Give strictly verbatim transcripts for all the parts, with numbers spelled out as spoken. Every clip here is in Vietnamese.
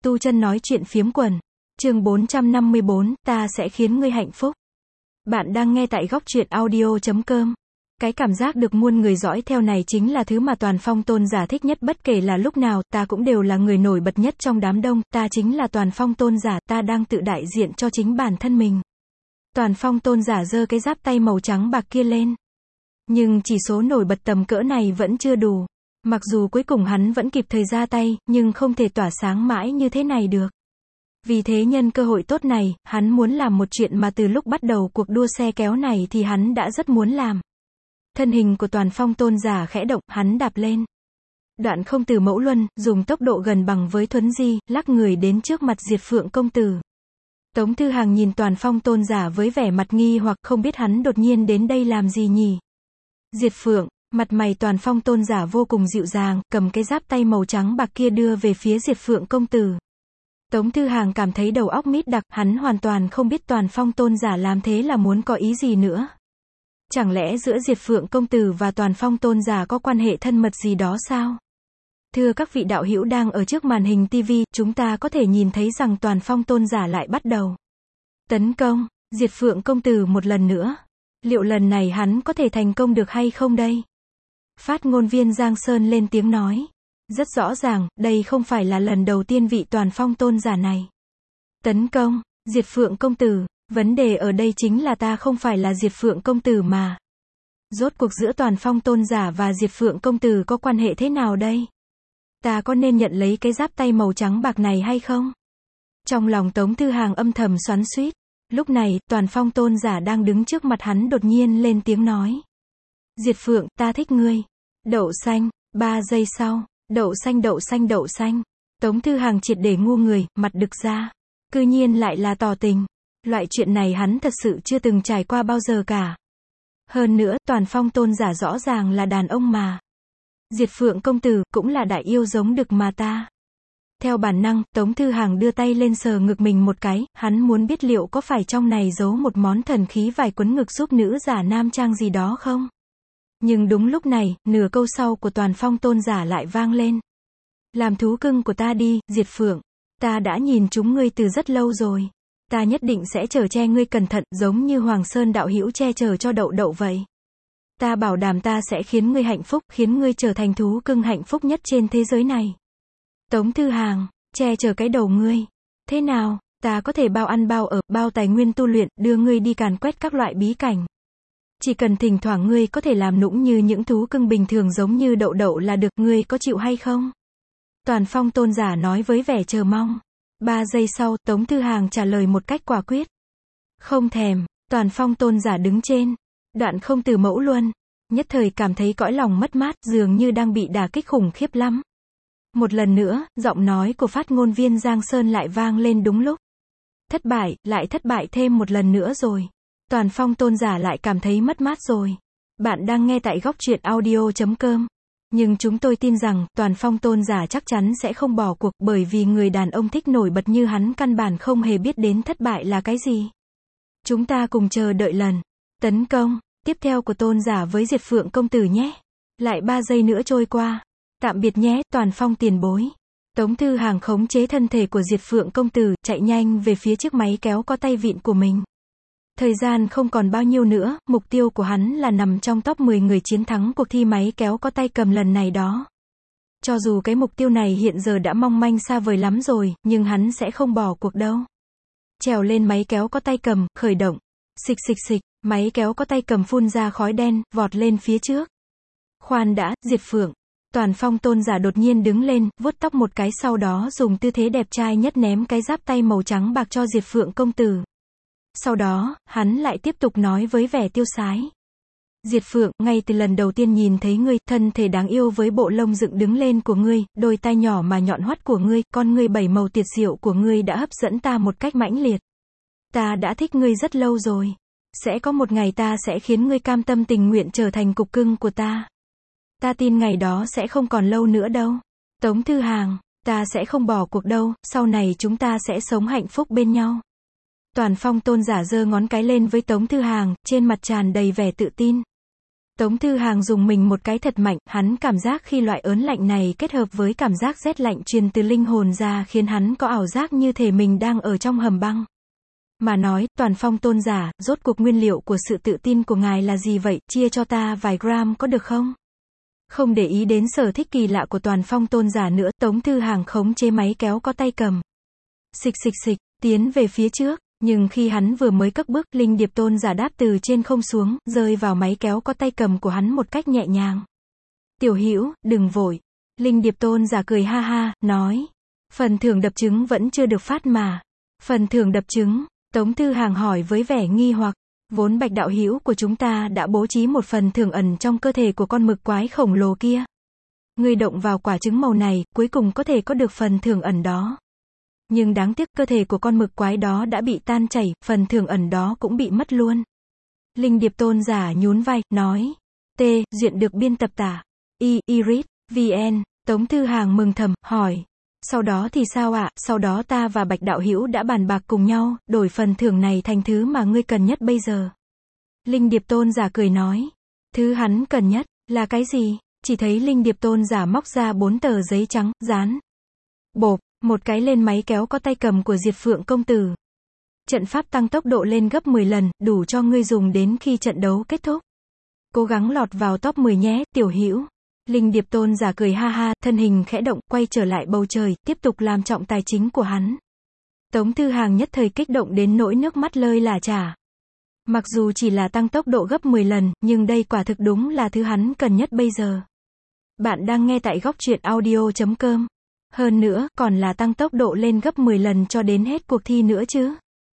Tu Chân nói chuyện phiếm quần. Chương bốn trăm năm mươi bốn, ta sẽ khiến ngươi hạnh phúc. Bạn đang nghe tại góc truyện audio chấm com. Cái cảm giác được muôn người dõi theo này chính là thứ mà Toàn Phong Tôn giả thích nhất, bất kể là lúc nào, ta cũng đều là người nổi bật nhất trong đám đông, ta chính là Toàn Phong Tôn giả, ta đang tự đại diện cho chính bản thân mình. Toàn Phong Tôn giả giơ cái giáp tay màu trắng bạc kia lên. Nhưng chỉ số nổi bật tầm cỡ này vẫn chưa đủ. Mặc dù cuối cùng hắn vẫn kịp thời ra tay, nhưng không thể tỏa sáng mãi như thế này được. Vì thế nhân cơ hội tốt này, hắn muốn làm một chuyện mà từ lúc bắt đầu cuộc đua xe kéo này thì hắn đã rất muốn làm. Thân hình của Toàn Phong Tôn giả khẽ động, hắn đạp lên. Đoạn không từ mẫu luân, dùng tốc độ gần bằng với thuấn di, lắc người đến trước mặt Diệt Phượng công tử. Tống Thư Hàng nhìn Toàn Phong Tôn giả với vẻ mặt nghi hoặc, không biết hắn đột nhiên đến đây làm gì nhỉ. Diệt Phượng, mặt mày Toàn Phong Tôn giả vô cùng dịu dàng, cầm cái giáp tay màu trắng bạc kia đưa về phía Diệt Phượng công tử. Tống Thư Hàng cảm thấy đầu óc mít đặc, hắn hoàn toàn không biết Toàn Phong Tôn giả làm thế là muốn có ý gì nữa. Chẳng lẽ giữa Diệt Phượng công tử và Toàn Phong Tôn giả có quan hệ thân mật gì đó sao? Thưa các vị đạo hữu đang ở trước màn hình ti vi, chúng ta có thể nhìn thấy rằng Toàn Phong Tôn giả lại bắt đầu tấn công Diệt Phượng công tử một lần nữa. Liệu lần này hắn có thể thành công được hay không đây? Phát ngôn viên Giang Sơn lên tiếng nói. Rất rõ ràng, đây không phải là lần đầu tiên vị Toàn Phong Tôn giả này tấn công Diệt Phượng công tử. Vấn đề ở đây chính là ta không phải là Diệt Phượng công tử mà. Rốt cuộc giữa Toàn Phong Tôn giả và Diệt Phượng công tử có quan hệ thế nào đây? Ta có nên nhận lấy cái giáp tay màu trắng bạc này hay không? Trong lòng Tống Thư Hàng âm thầm xoắn xuýt. Lúc này, Toàn Phong Tôn giả đang đứng trước mặt hắn đột nhiên lên tiếng nói. Diệt Phượng, ta thích ngươi. Đậu xanh. Ba giây sau, đậu xanh đậu xanh đậu xanh. Tống Thư Hàng triệt để ngu người, mặt đực ra. Cư nhiên lại là tỏ tình. Loại chuyện này hắn thật sự chưa từng trải qua bao giờ cả. Hơn nữa, Toàn Phong Tôn giả rõ ràng là đàn ông mà. Diệt Phượng công tử, cũng là đại yêu giống đực mà ta. Theo bản năng, Tống Thư Hàng đưa tay lên sờ ngực mình một cái, hắn muốn biết liệu có phải trong này giấu một món thần khí vải quấn ngực giúp nữ giả nam trang gì đó không? Nhưng đúng lúc này, nửa câu sau của Toàn Phong Tôn giả lại vang lên. Làm thú cưng của ta đi, Diệt Phượng. Ta đã nhìn chúng ngươi từ rất lâu rồi. Ta nhất định sẽ chở che ngươi cẩn thận, giống như Hoàng Sơn đạo hữu che chở cho đậu đậu vậy. Ta bảo đảm ta sẽ khiến ngươi hạnh phúc, khiến ngươi trở thành thú cưng hạnh phúc nhất trên thế giới này. Tống Thư Hàng, che chở cái đầu ngươi. Thế nào, ta có thể bao ăn bao ở, bao tài nguyên tu luyện, đưa ngươi đi càn quét các loại bí cảnh. Chỉ cần thỉnh thoảng ngươi có thể làm nũng như những thú cưng bình thường giống như đậu đậu là được, ngươi có chịu hay không? Toàn Phong Tôn giả nói với vẻ chờ mong. Ba giây sau, Tống Thư Hàng trả lời một cách quả quyết. Không thèm. Toàn Phong Tôn giả đứng trên. Đoạn không từ mẫu luân. Nhất thời cảm thấy cõi lòng mất mát, dường như đang bị đả kích khủng khiếp lắm. Một lần nữa, giọng nói của phát ngôn viên Giang Sơn lại vang lên đúng lúc. Thất bại, lại thất bại thêm một lần nữa rồi. Toàn Phong Tôn giả lại cảm thấy mất mát rồi. Bạn đang nghe tại góc truyện audio chấm com. Nhưng chúng tôi tin rằng, Toàn Phong Tôn giả chắc chắn sẽ không bỏ cuộc, bởi vì người đàn ông thích nổi bật như hắn căn bản không hề biết đến thất bại là cái gì. Chúng ta cùng chờ đợi lần tấn công tiếp theo của Tôn giả với Diệt Phượng công tử nhé. Lại ba giây nữa trôi qua. Tạm biệt nhé, Toàn Phong tiền bối. Tống Thư Hàng khống chế thân thể của Diệt Phượng công tử, chạy nhanh về phía chiếc máy kéo có tay vịn của mình. Thời gian không còn bao nhiêu nữa, mục tiêu của hắn là nằm trong top mười người chiến thắng cuộc thi máy kéo có tay cầm lần này đó. Cho dù cái mục tiêu này hiện giờ đã mong manh xa vời lắm rồi, nhưng hắn sẽ không bỏ cuộc đâu. Trèo lên máy kéo có tay cầm, khởi động. Xịch xịch xịch, máy kéo có tay cầm phun ra khói đen, vọt lên phía trước. Khoan đã, Diệt Phượng. Toàn Phong Tôn giả đột nhiên đứng lên, vuốt tóc một cái, sau đó dùng tư thế đẹp trai nhất ném cái giáp tay màu trắng bạc cho Diệt Phượng công tử. Sau đó, hắn lại tiếp tục nói với vẻ tiêu sái. Diệt Phượng, ngay từ lần đầu tiên nhìn thấy ngươi, thân thể đáng yêu với bộ lông dựng đứng lên của ngươi, đôi tai nhỏ mà nhọn hoắt của ngươi, con ngươi bảy màu tuyệt diệu của ngươi đã hấp dẫn ta một cách mãnh liệt. Ta đã thích ngươi rất lâu rồi. Sẽ có một ngày ta sẽ khiến ngươi cam tâm tình nguyện trở thành cục cưng của ta. Ta tin ngày đó sẽ không còn lâu nữa đâu. Tống Thư Hàng, ta sẽ không bỏ cuộc đâu, sau này chúng ta sẽ sống hạnh phúc bên nhau. Toàn Phong Tôn giả giơ ngón cái lên với Tống Thư Hàng, trên mặt tràn đầy vẻ tự tin. Tống Thư Hàng dùng mình một cái thật mạnh, hắn cảm giác khi loại ớn lạnh này kết hợp với cảm giác rét lạnh truyền từ linh hồn ra khiến hắn có ảo giác như thể mình đang ở trong hầm băng. Mà nói, Toàn Phong tôn giả, rốt cuộc nguyên liệu của sự tự tin của ngài là gì vậy, chia cho ta vài gram có được không? Không để ý đến sở thích kỳ lạ của Toàn Phong tôn giả nữa, Tống Thư Hàng khống chế máy kéo có tay cầm. Xịch xịch xịch, tiến về phía trước, nhưng khi hắn vừa mới cất bước, Linh Điệp tôn giả đáp từ trên không xuống, rơi vào máy kéo có tay cầm của hắn một cách nhẹ nhàng. Tiểu Hữu, đừng vội. Linh Điệp tôn giả cười ha ha, nói. Phần thưởng đập trứng vẫn chưa được phát mà. Phần thưởng đập trứng, Tống Thư Hàng hỏi với vẻ nghi hoặc. Vốn Bạch đạo hữu của chúng ta đã bố trí một phần thưởng ẩn trong cơ thể của con mực quái khổng lồ kia. Ngươi động vào quả trứng màu này, cuối cùng có thể có được phần thưởng ẩn đó. Nhưng đáng tiếc cơ thể của con mực quái đó đã bị tan chảy, phần thưởng ẩn đó cũng bị mất luôn. Linh Điệp tôn giả nhún vai, nói. T. Duyện được biên tập tả. I. Iris. vn. Tống Thư Hàng mừng thầm, hỏi. Sau đó thì sao ạ? À? Sau đó ta và Bạch đạo hữu đã bàn bạc cùng nhau, đổi phần thưởng này thành thứ mà ngươi cần nhất bây giờ. Linh Điệp tôn giả cười nói. Thứ hắn cần nhất, là cái gì? Chỉ thấy Linh Điệp tôn giả móc ra bốn tờ giấy trắng, dán. Bộp, một cái lên máy kéo có tay cầm của Diệt Phượng công tử. Trận pháp tăng tốc độ lên gấp mười lần, đủ cho ngươi dùng đến khi trận đấu kết thúc. Cố gắng lọt vào top mười nhé, tiểu hữu. Linh Điệp tôn giả cười ha ha, thân hình khẽ động, quay trở lại bầu trời, tiếp tục làm trọng tài chính của hắn. Tống Thư Hàng nhất thời kích động đến nỗi nước mắt lơi lả chả. Mặc dù chỉ là tăng tốc độ gấp mười lần, nhưng đây quả thực đúng là thứ hắn cần nhất bây giờ. Bạn đang nghe tại góc truyện audio chấm com. Hơn nữa, còn là tăng tốc độ lên gấp mười lần cho đến hết cuộc thi nữa chứ.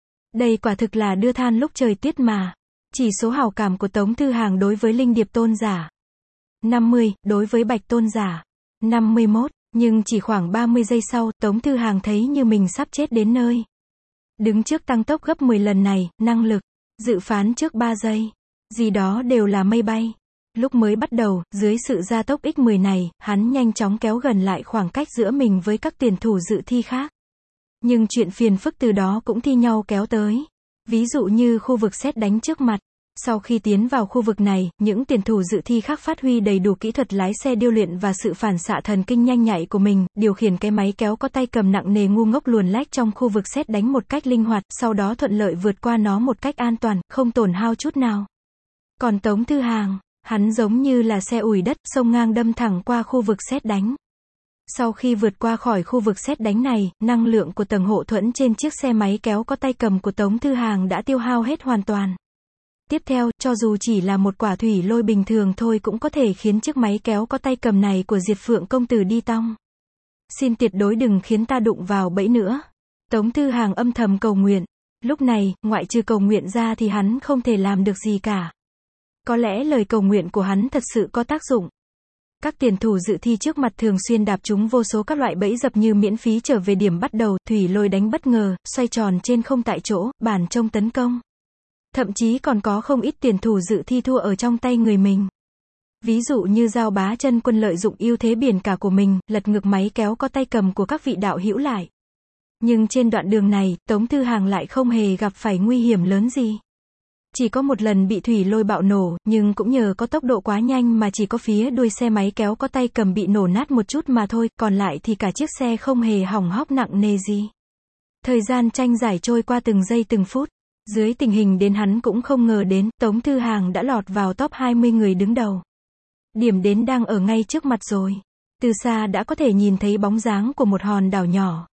Đây quả thực là đưa than lúc trời tiết mà. Chỉ số hảo cảm của Tống Thư Hàng đối với Linh Điệp tôn giả. năm mươi, đối với Bạch tôn giả. năm mươi mốt, nhưng chỉ khoảng ba mươi giây sau, Tống Thư Hàng thấy như mình sắp chết đến nơi. Đứng trước tăng tốc gấp mười lần này, năng lực, dự phán trước ba giây. Gì đó đều là mây bay. Lúc mới bắt đầu, dưới sự gia tốc nhân mười này, hắn nhanh chóng kéo gần lại khoảng cách giữa mình với các tuyển thủ dự thi khác. Nhưng chuyện phiền phức từ đó cũng thi nhau kéo tới. Ví dụ như khu vực sét đánh trước mặt. Sau khi tiến vào khu vực này, những tuyển thủ dự thi khác phát huy đầy đủ kỹ thuật lái xe điêu luyện và sự phản xạ thần kinh nhanh nhạy của mình, điều khiển cái máy kéo có tay cầm nặng nề ngu ngốc luồn lách trong khu vực sét đánh một cách linh hoạt, sau đó thuận lợi vượt qua nó một cách an toàn, không tổn hao chút nào. Còn Tống Thư Hàng, hắn giống như là xe ủi đất, xông ngang đâm thẳng qua khu vực sét đánh. Sau khi vượt qua khỏi khu vực sét đánh này, năng lượng của tầng hộ thuẫn trên chiếc xe máy kéo có tay cầm của Tống Thư Hàng đã tiêu hao hết hoàn toàn. Tiếp theo, cho dù chỉ là một quả thủy lôi bình thường thôi cũng có thể khiến chiếc máy kéo có tay cầm này của Diệt Phượng công tử đi tong. Xin tuyệt đối đừng khiến ta đụng vào bẫy nữa. Tống Thư Hàng âm thầm cầu nguyện. Lúc này, ngoại trừ cầu nguyện ra thì hắn không thể làm được gì cả. Có lẽ lời cầu nguyện của hắn thật sự có tác dụng. Các tuyển thủ dự thi trước mặt thường xuyên đạp trúng vô số các loại bẫy dập như miễn phí trở về điểm bắt đầu, thủy lôi đánh bất ngờ, xoay tròn trên không tại chỗ, bàn trông tấn công. Thậm chí còn có không ít tuyển thủ dự thi thua ở trong tay người mình. Ví dụ như Giao Bá Chân Quân lợi dụng ưu thế biển cả của mình, lật ngược máy kéo có tay cầm của các vị đạo hữu lại. Nhưng trên đoạn đường này, Tống Thư Hàng lại không hề gặp phải nguy hiểm lớn gì. Chỉ có một lần bị thủy lôi bạo nổ, nhưng cũng nhờ có tốc độ quá nhanh mà chỉ có phía đuôi xe máy kéo có tay cầm bị nổ nát một chút mà thôi, còn lại thì cả chiếc xe không hề hỏng hóc nặng nề gì. Thời gian tranh giải trôi qua từng giây từng phút. Dưới tình hình đến hắn cũng không ngờ đến, Tống Thư Hàng đã lọt vào top hai mươi người đứng đầu. Điểm đến đang ở ngay trước mặt rồi. Từ xa đã có thể nhìn thấy bóng dáng của một hòn đảo nhỏ.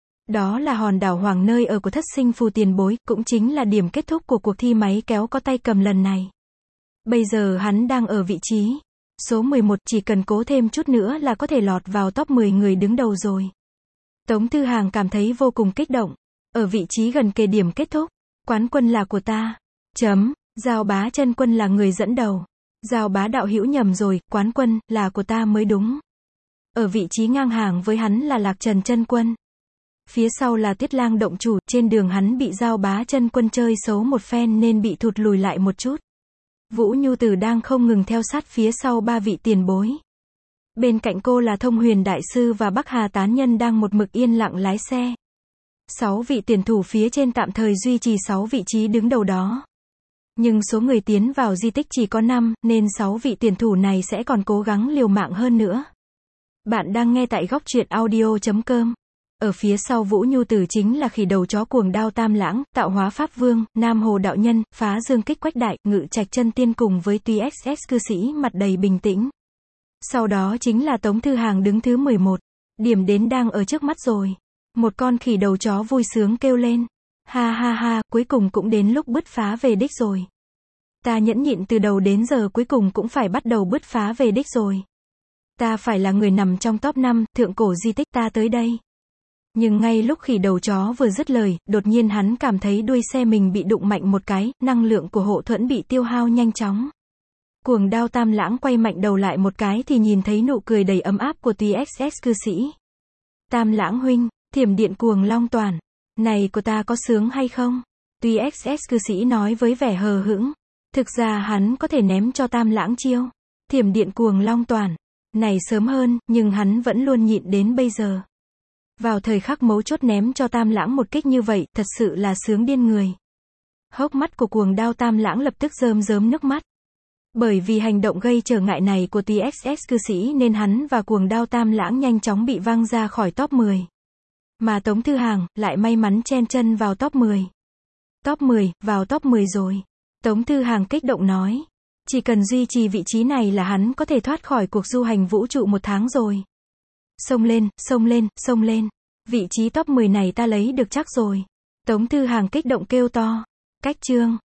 Đó là hòn đảo Hoàng nơi ở của Thất Sinh Phù tiền bối, cũng chính là điểm kết thúc của cuộc thi máy kéo có tay cầm lần này. Bây giờ hắn đang ở vị trí số mười một, chỉ cần cố thêm chút nữa là có thể lọt vào top mười người đứng đầu rồi. Tống Thư Hàng cảm thấy vô cùng kích động. Ở vị trí gần kề điểm kết thúc. Quán quân là của ta. Chấm. Giao Bá Chân Quân là người dẫn đầu. Giao Bá đạo hữu nhầm rồi, quán quân là của ta mới đúng. Ở vị trí ngang hàng với hắn là Lạc Trần Chân Quân. Phía sau là Tiết Lang động chủ, trên đường hắn bị Giao Bá Chân Quân chơi xấu một phen nên bị thụt lùi lại một chút. Vũ Nhu Tử đang không ngừng theo sát phía sau ba vị tiền bối. Bên cạnh cô là Thông Huyền Đại Sư và Bắc Hà Tán Nhân đang một mực yên lặng lái xe. Sáu vị tuyển thủ phía trên tạm thời duy trì sáu vị trí đứng đầu đó. Nhưng số người tiến vào di tích chỉ có năm, nên sáu vị tuyển thủ này sẽ còn cố gắng liều mạng hơn nữa. Bạn đang nghe tại góc truyện audio chấm com. Ở phía sau Vũ Nhu Tử chính là khỉ đầu chó cuồng đao Tam Lãng, tạo hóa Pháp Vương, Nam Hồ Đạo Nhân, phá dương kích Quách Đại, Ngự Trạch Chân Tiên cùng với Tuy ích ét cư sĩ mặt đầy bình tĩnh. Sau đó chính là Tống Thư Hàng đứng thứ mười một. Điểm đến đang ở trước mắt rồi. Một con khỉ đầu chó vui sướng kêu lên. Ha ha ha, cuối cùng cũng đến lúc bứt phá về đích rồi. Ta nhẫn nhịn từ đầu đến giờ cuối cùng cũng phải bắt đầu bứt phá về đích rồi. Ta phải là người nằm trong top năm, thượng cổ di tích ta tới đây. Nhưng ngay lúc khỉ đầu chó vừa dứt lời, đột nhiên hắn cảm thấy đuôi xe mình bị đụng mạnh một cái, năng lượng của hộ thuẫn bị tiêu hao nhanh chóng. Cuồng đao Tam Lãng quay mạnh đầu lại một cái thì nhìn thấy nụ cười đầy ấm áp của Tuy ích ét cư sĩ. Tam Lãng huynh, thiểm điện cuồng long toàn. Này của ta có sướng hay không? Tuy ích ét cư sĩ nói với vẻ hờ hững. Thực ra hắn có thể ném cho Tam Lãng chiêu thiểm điện cuồng long toàn này sớm hơn, nhưng hắn vẫn luôn nhịn đến bây giờ. Vào thời khắc mấu chốt ném cho Tam Lãng một kích như vậy, thật sự là sướng điên người. Hốc mắt của cuồng đao Tam Lãng lập tức rơm rớm nước mắt. Bởi vì hành động gây trở ngại này của Tuy ích ét cư sĩ nên hắn và cuồng đao Tam Lãng nhanh chóng bị văng ra khỏi top mười. Mà Tống Thư Hàng lại may mắn chen chân vào top mười. Top mười, vào top mười rồi. Tống Thư Hàng kích động nói. Chỉ cần duy trì vị trí này là hắn có thể thoát khỏi cuộc du hành vũ trụ một tháng rồi. Xông lên, xông lên, xông lên. Vị trí top mười này ta lấy được chắc rồi. Tống Thư Hàng kích động kêu to. Cách chương.